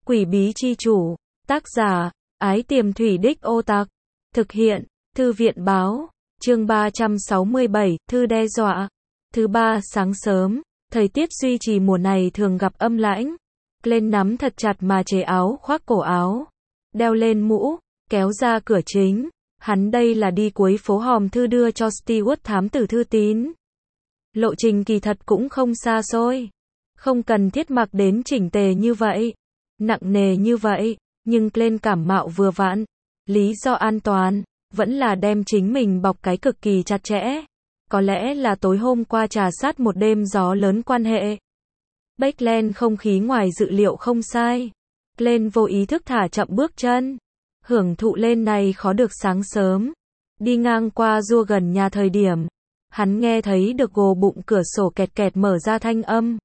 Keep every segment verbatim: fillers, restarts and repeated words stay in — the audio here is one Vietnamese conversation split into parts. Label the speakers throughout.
Speaker 1: Quỷ bí chi chủ, tác giả, Ái Tiềm Thủy Đích Ô Tặc, thực hiện, Thư viện báo, chương ba trăm sáu mươi bảy, thư đe dọa. Thứ ba sáng sớm, thời tiết duy trì mùa này thường gặp âm lãnh. Glenn nắm thật chặt mà chế áo khoác cổ áo, đeo lên mũ, kéo ra cửa chính. Hắn đây là đi cuối phố hòm thư đưa cho Stewart thám tử thư tín. Lộ trình kỳ thật cũng không xa xôi, không cần thiết mặc đến chỉnh tề như vậy, nặng nề như vậy, nhưng Glenn cảm mạo vừa vặn. Lý do an toàn, vẫn là đem chính mình bọc cái cực kỳ chặt chẽ. Có lẽ là tối hôm qua trà sát một đêm gió lớn quan hệ. Backland không khí ngoài dự liệu không sai. Glenn vô ý thức thả chậm bước chân, hưởng thụ lên này khó được sáng sớm. Đi ngang qua rua gần nhà thời điểm, hắn nghe thấy được gồ bụng cửa sổ kẹt kẹt mở ra thanh âm.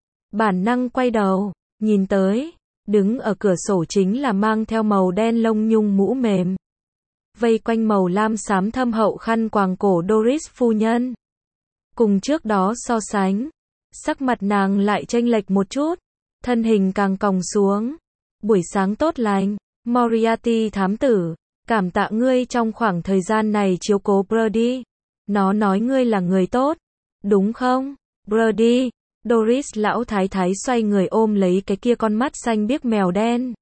Speaker 1: Bản năng quay đầu, nhìn tới, đứng ở cửa sổ chính là mang theo màu đen lông nhung mũ mềm, vây quanh màu lam xám thâm hậu khăn quàng cổ Doris phu nhân. Cùng trước đó so sánh, sắc mặt nàng lại chênh lệch một chút, thân hình càng còng xuống. Buổi sáng tốt lành, Moriarty thám tử, cảm tạ ngươi trong khoảng thời gian này chiếu cố Brady. Nó nói ngươi là người tốt, đúng không, Brady? Doris lão thái thái xoay người ôm lấy cái kia con mắt xanh biếc mèo đen.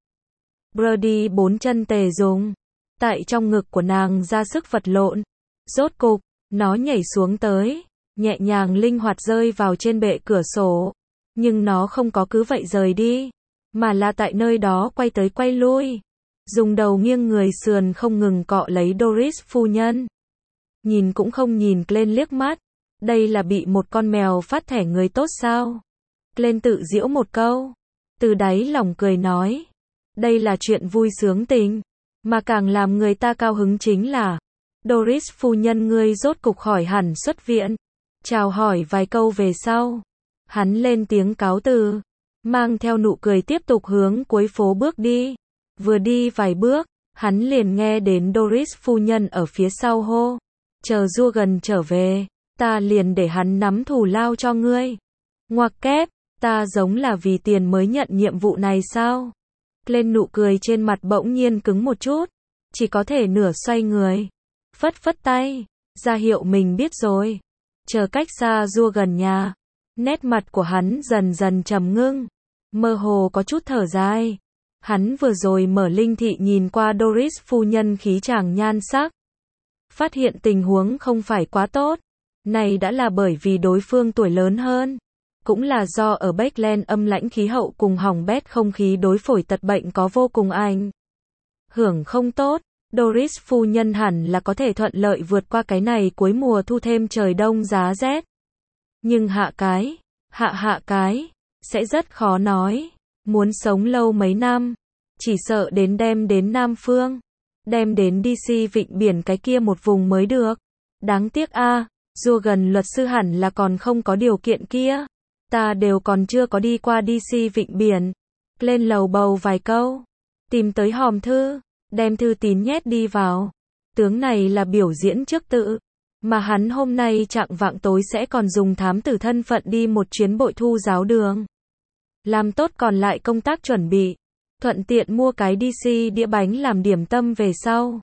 Speaker 1: Brady bốn chân tề dùng, tại trong ngực của nàng ra sức vật lộn. Rốt cục, nó nhảy xuống tới, nhẹ nhàng linh hoạt rơi vào trên bệ cửa sổ. Nhưng nó không có cứ vậy rời đi, mà là tại nơi đó quay tới quay lui, dùng đầu nghiêng người sườn không ngừng cọ lấy Doris phu nhân. Nhìn cũng không nhìn Glenn liếc mắt. Đây là bị một con mèo phát thẻ người tốt sao? Glenn tự giễu một câu, từ đáy lòng cười nói, đây là chuyện vui sướng tình, mà càng làm người ta cao hứng chính là Doris phu nhân ngươi rốt cục khỏi hẳn xuất viện. Chào hỏi vài câu về sau, hắn lên tiếng cáo từ, mang theo nụ cười tiếp tục hướng cuối phố bước đi. Vừa đi vài bước, hắn liền nghe đến Doris phu nhân ở phía sau hô, chờ Rua gần trở về, ta liền để hắn nắm thù lao cho ngươi. Ngoặc kép, ta giống là vì tiền mới nhận nhiệm vụ này sao? Lên nụ cười trên mặt bỗng nhiên cứng một chút, chỉ có thể nửa xoay người, phất phất tay, ra hiệu mình biết rồi. Chờ cách xa Rua gần nhà, nét mặt của hắn dần dần trầm ngưng, mơ hồ có chút thở dài. Hắn vừa rồi mở linh thị nhìn qua Doris phu nhân khí chàng nhan sắc, phát hiện tình huống không phải quá tốt. Này đã là bởi vì đối phương tuổi lớn hơn, cũng là do ở Backland âm lãnh khí hậu cùng hỏng bét không khí đối phổi tật bệnh có vô cùng ảnh hưởng không tốt. Doris phu nhân hẳn là có thể thuận lợi vượt qua cái này cuối mùa thu thêm trời đông giá rét. Nhưng hạ cái, hạ hạ cái, sẽ rất khó nói. Muốn sống lâu mấy năm, chỉ sợ đến đem đến Nam Phương, đem đến đê xê vịnh biển cái kia một vùng mới được. Đáng tiếc a, à, Rua gần luật sư hẳn là còn không có điều kiện kia. Ta đều còn chưa có đi qua đê xê vịnh biển. Lên lầu bầu vài câu, tìm tới hòm thư, đem thư tín nhét đi vào. Tướng này là biểu diễn trước tự, mà hắn hôm nay chạng vạng tối sẽ còn dùng thám tử thân phận đi một chuyến bội thu giáo đường. Làm tốt còn lại công tác chuẩn bị, thuận tiện mua cái đê xê đĩa bánh làm điểm tâm về sau.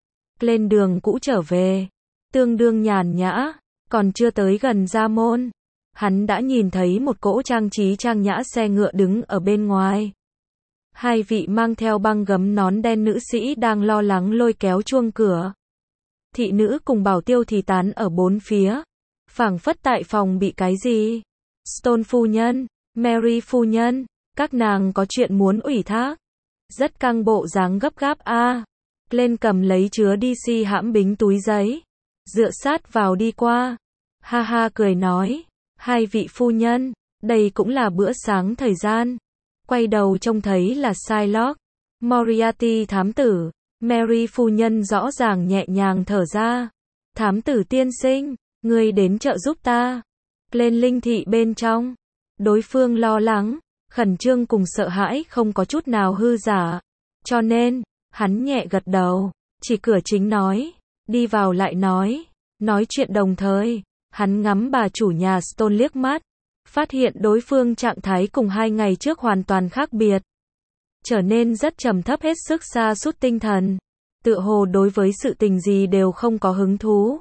Speaker 1: Lên đường cũ trở về, tương đương nhàn nhã, còn chưa tới gần ra môn, hắn đã nhìn thấy một cỗ trang trí trang nhã xe ngựa đứng ở bên ngoài. Hai vị mang theo băng gấm nón đen nữ sĩ đang lo lắng lôi kéo chuông cửa. Thị nữ cùng bảo tiêu thì tán ở bốn phía, phảng phất tại phòng bị cái gì. Stone phu nhân, Mary phu nhân, các nàng có chuyện muốn ủy thác. Rất căng bộ dáng gấp gáp a. À. Glenn cầm lấy chứa đê xê hãm bính túi giấy, dựa sát vào đi qua. Ha ha cười nói, hai vị phu nhân, đây cũng là bữa sáng thời gian. Quay đầu trông thấy là Shylock, Moriarty thám tử. Mary phu nhân rõ ràng nhẹ nhàng thở ra. Thám tử tiên sinh, ngươi đến trợ giúp ta. Lên linh thị bên trong, đối phương lo lắng, khẩn trương cùng sợ hãi không có chút nào hư giả. Cho nên, hắn nhẹ gật đầu, chỉ cửa chính nói, đi vào lại nói. Nói chuyện đồng thời, hắn ngắm bà chủ nhà Stone liếc mắt, phát hiện đối phương trạng thái cùng hai ngày trước hoàn toàn khác biệt. trở nên rất trầm thấp hết sức sa sút tinh thần. Tựa hồ đối với sự tình gì đều không có hứng thú.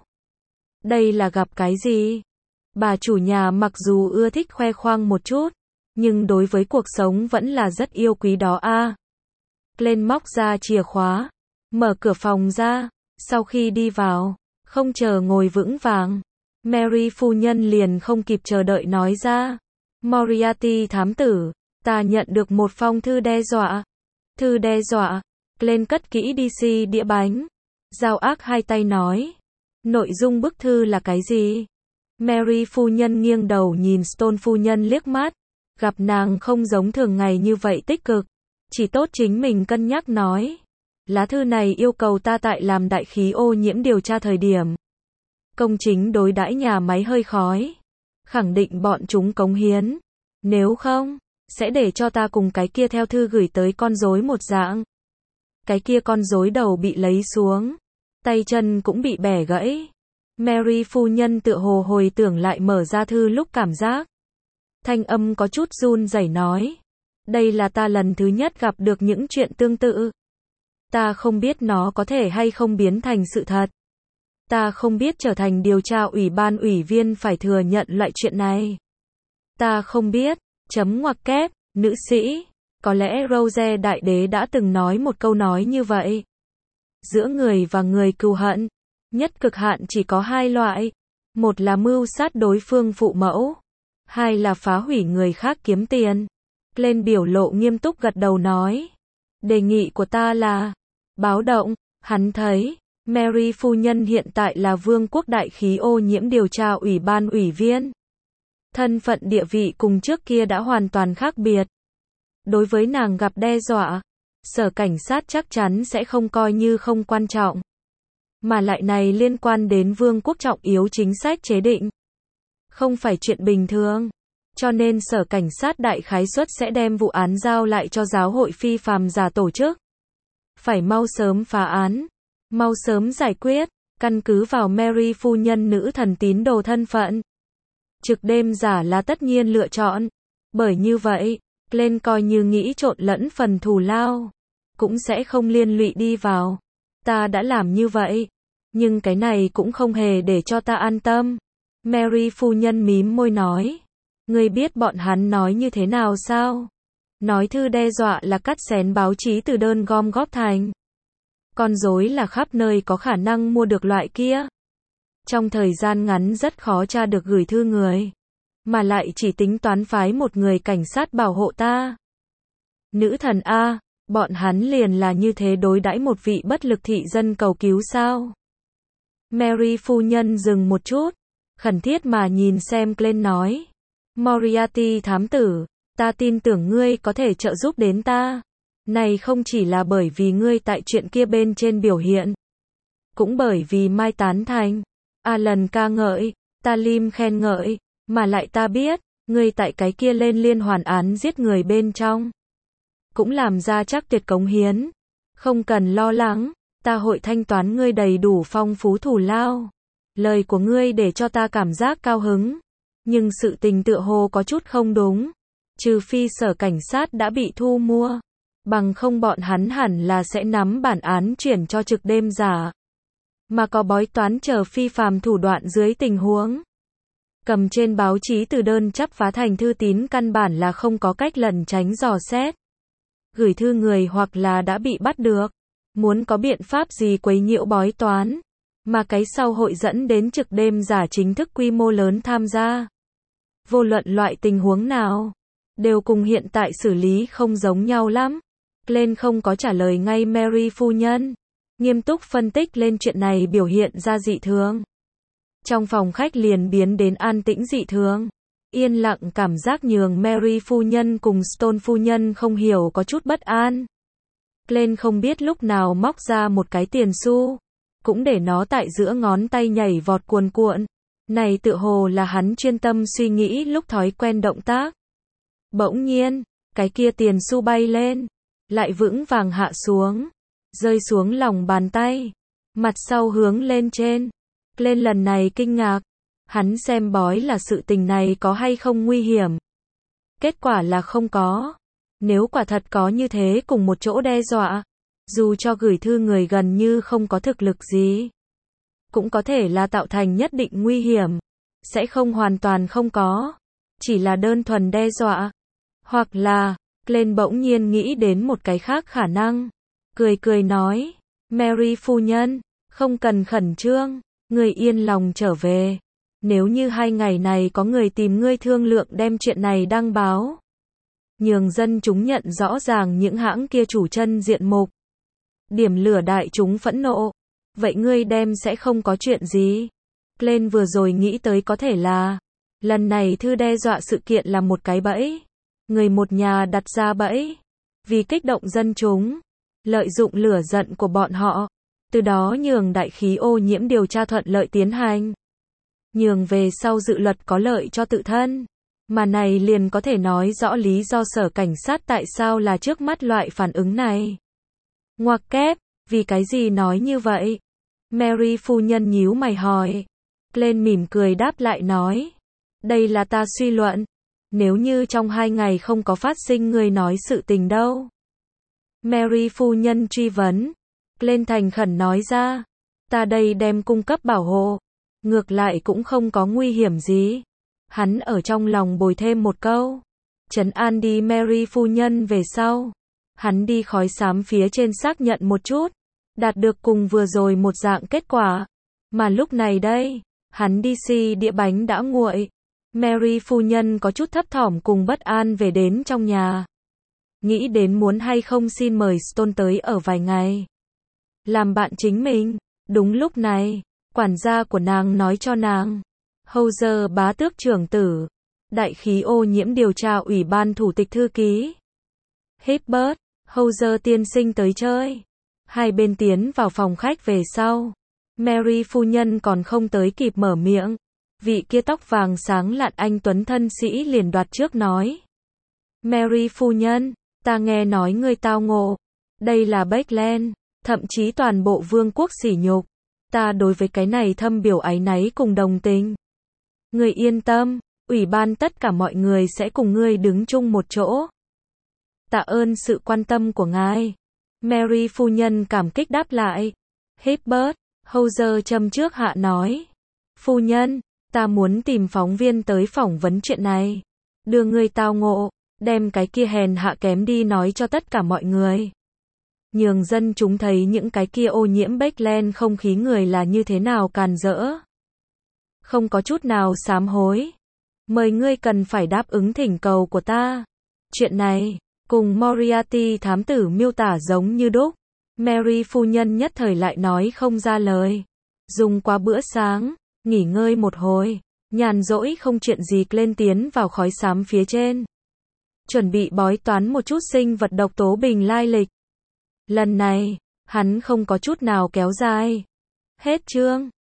Speaker 1: Đây là gặp cái gì? Bà chủ nhà mặc dù ưa thích khoe khoang một chút, nhưng đối với cuộc sống vẫn là rất yêu quý đó a. À. Glenn móc ra chìa khóa, mở cửa phòng ra, sau khi đi vào, không chờ ngồi vững vàng, Mary phu nhân liền không kịp chờ đợi nói ra. Moriarty thám tử, ta nhận được một phong thư đe dọa. Thư đe dọa? Glenn cất kỹ đê xê đĩa bánh. Giao ác hai tay nói. Nội dung bức thư là cái gì? Mary phu nhân nghiêng đầu nhìn Stone phu nhân liếc mắt. Gặp nàng không giống thường ngày như vậy tích cực. Chỉ tốt chính mình cân nhắc nói. Lá thư này yêu cầu ta tại làm đại khí ô nhiễm điều tra thời điểm. Công chính đối đãi nhà máy hơi khói. Khẳng định bọn chúng cống hiến. Nếu không, sẽ để cho ta cùng cái kia theo thư gửi tới con rối một dạng. Cái kia con rối đầu bị lấy xuống. Tay chân cũng bị bẻ gãy. Mary phu nhân tựa hồ hồi tưởng lại mở ra thư lúc cảm giác. Thanh âm có chút run rẩy nói. Đây là ta lần thứ nhất gặp được những chuyện tương tự. Ta không biết nó có thể hay không biến thành sự thật. Ta không biết trở thành điều tra ủy ban ủy viên phải thừa nhận loại chuyện này. Ta không biết, chấm ngoặc kép, nữ sĩ, có lẽ Rose đại đế đã từng nói một câu nói như vậy. Giữa người và người cừu hận, nhất cực hạn chỉ có hai loại. Một là mưu sát đối phương phụ mẫu. Hai là phá hủy người khác kiếm tiền. Lên biểu lộ nghiêm túc gật đầu nói. Đề nghị của ta là, báo động, hắn thấy. Mary phu nhân hiện tại là Vương quốc đại khí ô nhiễm điều tra ủy ban ủy viên. Thân phận địa vị cùng trước kia đã hoàn toàn khác biệt. Đối với nàng gặp đe dọa, sở cảnh sát chắc chắn sẽ không coi như không quan trọng. Mà lại này liên quan đến Vương quốc trọng yếu chính sách chế định. Không phải chuyện bình thường. Cho nên sở cảnh sát đại khái suất sẽ đem vụ án giao lại cho giáo hội phi phàm giả tổ chức. Phải mau sớm phá án. Mau sớm giải quyết, căn cứ vào Mary phu nhân nữ thần tín đồ thân phận. Trực đêm giả là tất nhiên lựa chọn. Bởi như vậy, lên coi như nghĩ trộn lẫn phần thù lao. Cũng sẽ không liên lụy đi vào. Ta đã làm như vậy. Nhưng cái này cũng không hề để cho ta an tâm. Mary phu nhân mím môi nói. Ngươi biết bọn hắn nói như thế nào sao? Nói thư đe dọa là cắt xén báo chí từ đơn gom góp thành. Con rối là khắp nơi có khả năng mua được loại kia. Trong thời gian ngắn rất khó tra được gửi thư người. Mà lại chỉ tính toán phái một người cảnh sát bảo hộ ta. Nữ thần A, bọn hắn liền là như thế đối đãi một vị bất lực thị dân cầu cứu sao? Mary phu nhân dừng một chút. Khẩn thiết mà nhìn xem Glenn nói. Moriarty thám tử, ta tin tưởng ngươi có thể trợ giúp đến ta. Này không chỉ là bởi vì ngươi tại chuyện kia bên trên biểu hiện. Cũng bởi vì Mai tán thành. Alan ca ngợi, Talim khen ngợi. Mà lại ta biết, ngươi tại cái kia lên liên hoàn án giết người bên trong. Cũng làm ra chắc tuyệt cống hiến. Không cần lo lắng, ta hội thanh toán ngươi đầy đủ phong phú thù lao. Lời của ngươi để cho ta cảm giác cao hứng. Nhưng sự tình tựa hồ có chút không đúng. Trừ phi sở cảnh sát đã bị thu mua. Bằng không bọn hắn hẳn là sẽ nắm bản án chuyển cho trực đêm giả. Mà có bói toán chờ phi phàm thủ đoạn dưới tình huống. Cầm trên báo chí từ đơn chắp phá thành thư tín căn bản là không có cách lẩn tránh dò xét. Gửi thư người hoặc là đã bị bắt được. Muốn có biện pháp gì quấy nhiễu bói toán. Mà cái sau hội dẫn đến trực đêm giả chính thức quy mô lớn tham gia. Vô luận loại tình huống nào. Đều cùng hiện tại xử lý không giống nhau lắm. Glenn không có trả lời ngay Mary phu nhân. Nghiêm túc phân tích lên chuyện này biểu hiện ra dị thường. Trong phòng khách liền biến đến an tĩnh dị thường. Yên lặng cảm giác nhường Mary phu nhân cùng Stone phu nhân không hiểu có chút bất an. Glenn không biết lúc nào móc ra một cái tiền xu. Cũng để nó tại giữa ngón tay nhảy vọt cuồn cuộn. Này tự hồ là hắn chuyên tâm suy nghĩ lúc thói quen động tác. Bỗng nhiên, cái kia tiền xu bay lên. Lại vững vàng hạ xuống. Rơi xuống lòng bàn tay. Mặt sau hướng lên trên. Lên lần này kinh ngạc. Hắn xem bói là sự tình này có hay không nguy hiểm. Kết quả là không có. Nếu quả thật có như thế cùng một chỗ đe dọa, dù cho gửi thư người gần như không có thực lực gì, cũng có thể là tạo thành nhất định nguy hiểm, sẽ không hoàn toàn không có, chỉ là đơn thuần đe dọa. Hoặc là, Glenn bỗng nhiên nghĩ đến một cái khác khả năng, cười cười nói, Mary phu nhân, không cần khẩn trương, người yên lòng trở về. Nếu như hai ngày này có người tìm ngươi thương lượng đem chuyện này đăng báo, nhường dân chúng nhận rõ ràng những hãng kia chủ chân diện mục, điểm lửa đại chúng phẫn nộ, vậy ngươi đem sẽ không có chuyện gì. Glenn vừa rồi nghĩ tới có thể là, lần này thư đe dọa sự kiện là một cái bẫy, người một nhà đặt ra bẫy, vì kích động dân chúng, lợi dụng lửa giận của bọn họ, từ đó nhường đại khí ô nhiễm điều tra thuận lợi tiến hành, nhường về sau dự luật có lợi cho tự thân. Mà này liền có thể nói rõ lý do sở cảnh sát tại sao là trước mắt loại phản ứng này. Ngoặc kép, vì cái gì nói như vậy? Mary phu nhân nhíu mày hỏi. Glenn mỉm cười đáp lại nói. Đây là ta suy luận. Nếu như trong hai ngày không có phát sinh người nói sự tình đâu. Mary phu nhân truy vấn. Glenn thành khẩn nói ra. Ta đây đem cung cấp bảo hộ. Ngược lại cũng không có nguy hiểm gì. Hắn ở trong lòng bồi thêm một câu. Trấn an đi Mary phu nhân về sau. Hắn đi khói xám phía trên xác nhận một chút. Đạt được cùng vừa rồi một dạng kết quả. Mà lúc này đây, hắn đi xi đĩa bánh đã nguội. Mary phu nhân có chút thấp thỏm cùng bất an về đến trong nhà. Nghĩ đến muốn hay không xin mời Stone tới ở vài ngày. Làm bạn chính mình. Đúng lúc này, quản gia của nàng nói cho nàng. Hauser bá tước trưởng tử. Đại khí ô nhiễm điều tra ủy ban thủ tịch thư ký. Hibbert, Hauser tiên sinh tới chơi. Hai bên tiến vào phòng khách về sau. Mary phu nhân còn không tới kịp mở miệng. Vị kia tóc vàng sáng lạn anh tuấn thân sĩ liền đoạt trước nói. Mary phu nhân, ta nghe nói ngươi tao ngộ. Đây là Beckland, thậm chí toàn bộ vương quốc sỉ nhục. Ta đối với cái này thâm biểu áy náy cùng đồng tình. Ngươi yên tâm, ủy ban tất cả mọi người sẽ cùng ngươi đứng chung một chỗ. Tạ ơn sự quan tâm của ngài. Mary phu nhân cảm kích đáp lại. Hibbert, Hauser châm trước hạ nói. Phu nhân, ta muốn tìm phóng viên tới phỏng vấn chuyện này. Đưa ngươi tao ngộ, đem cái kia hèn hạ kém đi nói cho tất cả mọi người. Nhường dân chúng thấy những cái kia ô nhiễm Beckland không khí người là như thế nào càn rỡ. Không có chút nào sám hối. Mời ngươi cần phải đáp ứng thỉnh cầu của ta. Chuyện này, cùng Moriarty thám tử miêu tả giống như đúc. Mary phu nhân nhất thời lại nói không ra lời. Dùng qua bữa sáng, nghỉ ngơi một hồi, nhàn rỗi không chuyện gì lên tiến vào khói xám phía trên. Chuẩn bị bói toán một chút sinh vật độc tố bình lai lịch. Lần này, hắn không có chút nào kéo dài. Hết chương.